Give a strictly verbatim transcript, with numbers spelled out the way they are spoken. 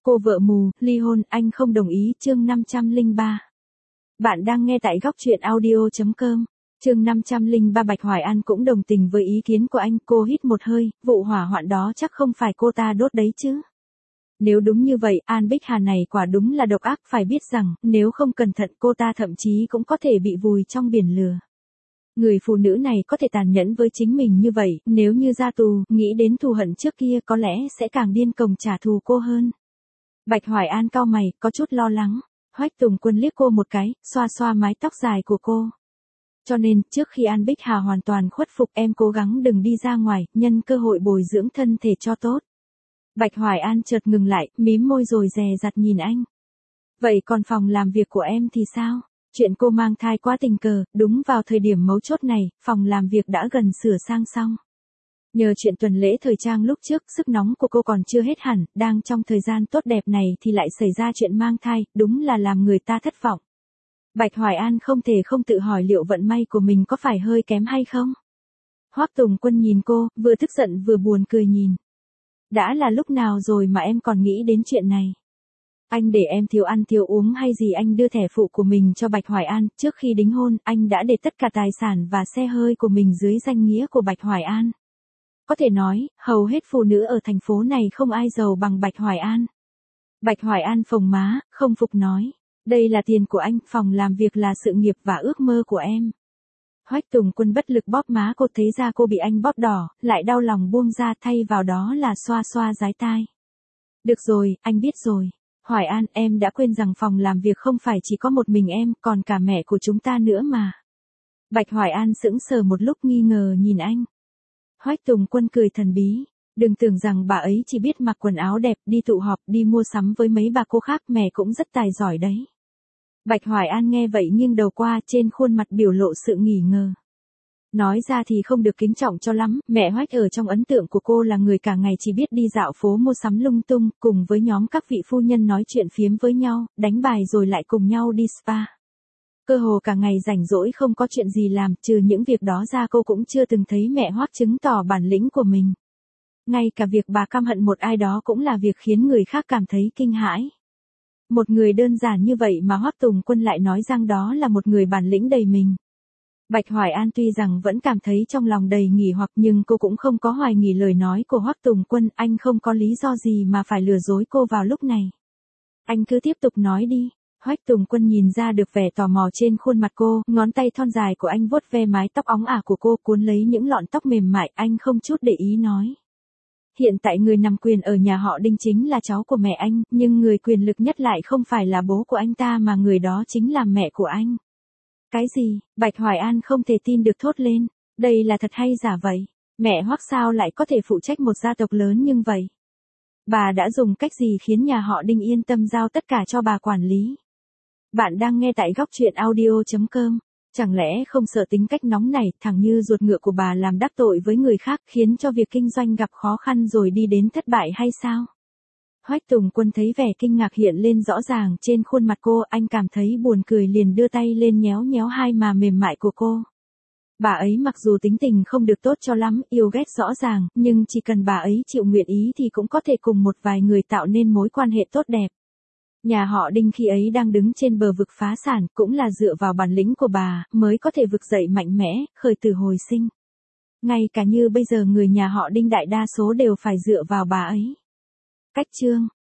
cô vợ mù, ly hôn, anh không đồng ý, chương năm trăm lẻ ba. Bạn đang nghe tại góc truyện audio chấm com. Chương năm trăm lẻ ba. Bạch Hoài An cũng đồng tình với ý kiến của anh, cô hít một hơi, vụ hỏa hoạn đó chắc không phải cô ta đốt đấy chứ. Nếu đúng như vậy, An Bích Hà này quả đúng là độc ác, phải biết rằng, nếu không cẩn thận cô ta thậm chí cũng có thể bị vùi trong biển lửa. Người phụ nữ này có thể tàn nhẫn với chính mình như vậy, nếu như ra tù, nghĩ đến thù hận trước kia có lẽ sẽ càng điên cuồng trả thù cô hơn. Bạch Hoài An cau mày, có chút lo lắng. Hoách Tùng Quân liếc cô một cái, xoa xoa mái tóc dài của cô. Cho nên, trước khi An Bích Hà hoàn toàn khuất phục, em cố gắng đừng đi ra ngoài, nhân cơ hội bồi dưỡng thân thể cho tốt. Bạch Hoài An chợt ngừng lại, mím môi rồi dè dặt nhìn anh. Vậy còn phòng làm việc của em thì sao? Chuyện cô mang thai quá tình cờ, đúng vào thời điểm mấu chốt này, phòng làm việc đã gần sửa sang xong. Nhờ chuyện tuần lễ thời trang lúc trước, sức nóng của cô còn chưa hết hẳn, đang trong thời gian tốt đẹp này thì lại xảy ra chuyện mang thai, đúng là làm người ta thất vọng. Bạch Hoài An không thể không tự hỏi liệu vận may của mình có phải hơi kém hay không. Hoắc Tùng Quân nhìn cô, vừa tức giận vừa buồn cười nhìn. Đã là lúc nào rồi mà em còn nghĩ đến chuyện này? Anh để em thiếu ăn thiếu uống hay gì? Anh đưa thẻ phụ của mình cho Bạch Hoài An, trước khi đính hôn, anh đã để tất cả tài sản và xe hơi của mình dưới danh nghĩa của Bạch Hoài An. Có thể nói, hầu hết phụ nữ ở thành phố này không ai giàu bằng Bạch Hoài An. Bạch Hoài An phồng má, không phục nói. Đây là tiền của anh, phòng làm việc là sự nghiệp và ước mơ của em. Hoách Tùng Quân bất lực bóp má cô, thấy ra cô bị anh bóp đỏ, lại đau lòng buông ra, thay vào đó là xoa xoa dái tai. Được rồi, anh biết rồi. Hoài An, em đã quên rằng phòng làm việc không phải chỉ có một mình em, còn cả mẹ của chúng ta nữa mà. Bạch Hoài An sững sờ một lúc nghi ngờ nhìn anh. Hoách Tùng Quân cười thần bí. Đừng tưởng rằng bà ấy chỉ biết mặc quần áo đẹp, đi tụ họp, đi mua sắm với mấy bà cô khác, mẹ cũng rất tài giỏi đấy. Bạch Hoài An nghe vậy nghiêng đầu qua, trên khuôn mặt biểu lộ sự nghi ngờ. Nói ra thì không được kính trọng cho lắm, mẹ Hoách ở trong ấn tượng của cô là người cả ngày chỉ biết đi dạo phố mua sắm lung tung, cùng với nhóm các vị phu nhân nói chuyện phiếm với nhau, đánh bài rồi lại cùng nhau đi spa. Cơ hồ cả ngày rảnh rỗi không có chuyện gì làm, trừ những việc đó ra cô cũng chưa từng thấy mẹ Hoách chứng tỏ bản lĩnh của mình. Ngay cả việc bà căm hận một ai đó cũng là việc khiến người khác cảm thấy kinh hãi. Một người đơn giản như vậy mà Hoắc Tùng Quân lại nói rằng đó là một người bản lĩnh đầy mình. Bạch Hoài An tuy rằng vẫn cảm thấy trong lòng đầy nghi hoặc, nhưng cô cũng không có hoài nghi lời nói của Hoắc Tùng Quân, anh không có lý do gì mà phải lừa dối cô vào lúc này. Anh cứ tiếp tục nói đi. Hoắc Tùng Quân nhìn ra được vẻ tò mò trên khuôn mặt cô, ngón tay thon dài của anh vuốt ve mái tóc óng ả của cô, cuốn lấy những lọn tóc mềm mại, anh không chút để ý nói. Hiện tại người nắm quyền ở nhà họ Đinh chính là cháu của mẹ anh, nhưng người quyền lực nhất lại không phải là bố của anh ta mà người đó chính là mẹ của anh. Cái gì? Bạch Hoài An không thể tin được thốt lên. Đây là thật hay giả vậy? Mẹ Hoắc sao lại có thể phụ trách một gia tộc lớn như vậy? Bà đã dùng cách gì khiến nhà họ Đinh yên tâm giao tất cả cho bà quản lý? Bạn đang nghe tại góc truyện audio chấm com. Chẳng lẽ không sợ tính cách nóng này, thẳng như ruột ngựa của bà làm đắc tội với người khác, khiến cho việc kinh doanh gặp khó khăn rồi đi đến thất bại hay sao? Hoách Tùng Quân thấy vẻ kinh ngạc hiện lên rõ ràng trên khuôn mặt cô, anh cảm thấy buồn cười liền đưa tay lên nhéo nhéo hai má mềm mại của cô. Bà ấy mặc dù tính tình không được tốt cho lắm, yêu ghét rõ ràng, nhưng chỉ cần bà ấy chịu nguyện ý thì cũng có thể cùng một vài người tạo nên mối quan hệ tốt đẹp. Nhà họ Đinh khi ấy đang đứng trên bờ vực phá sản, cũng là dựa vào bản lĩnh của bà, mới có thể vực dậy mạnh mẽ, khởi tử hồi sinh. Ngay cả như bây giờ người nhà họ Đinh đại đa số đều phải dựa vào bà ấy. Cách chương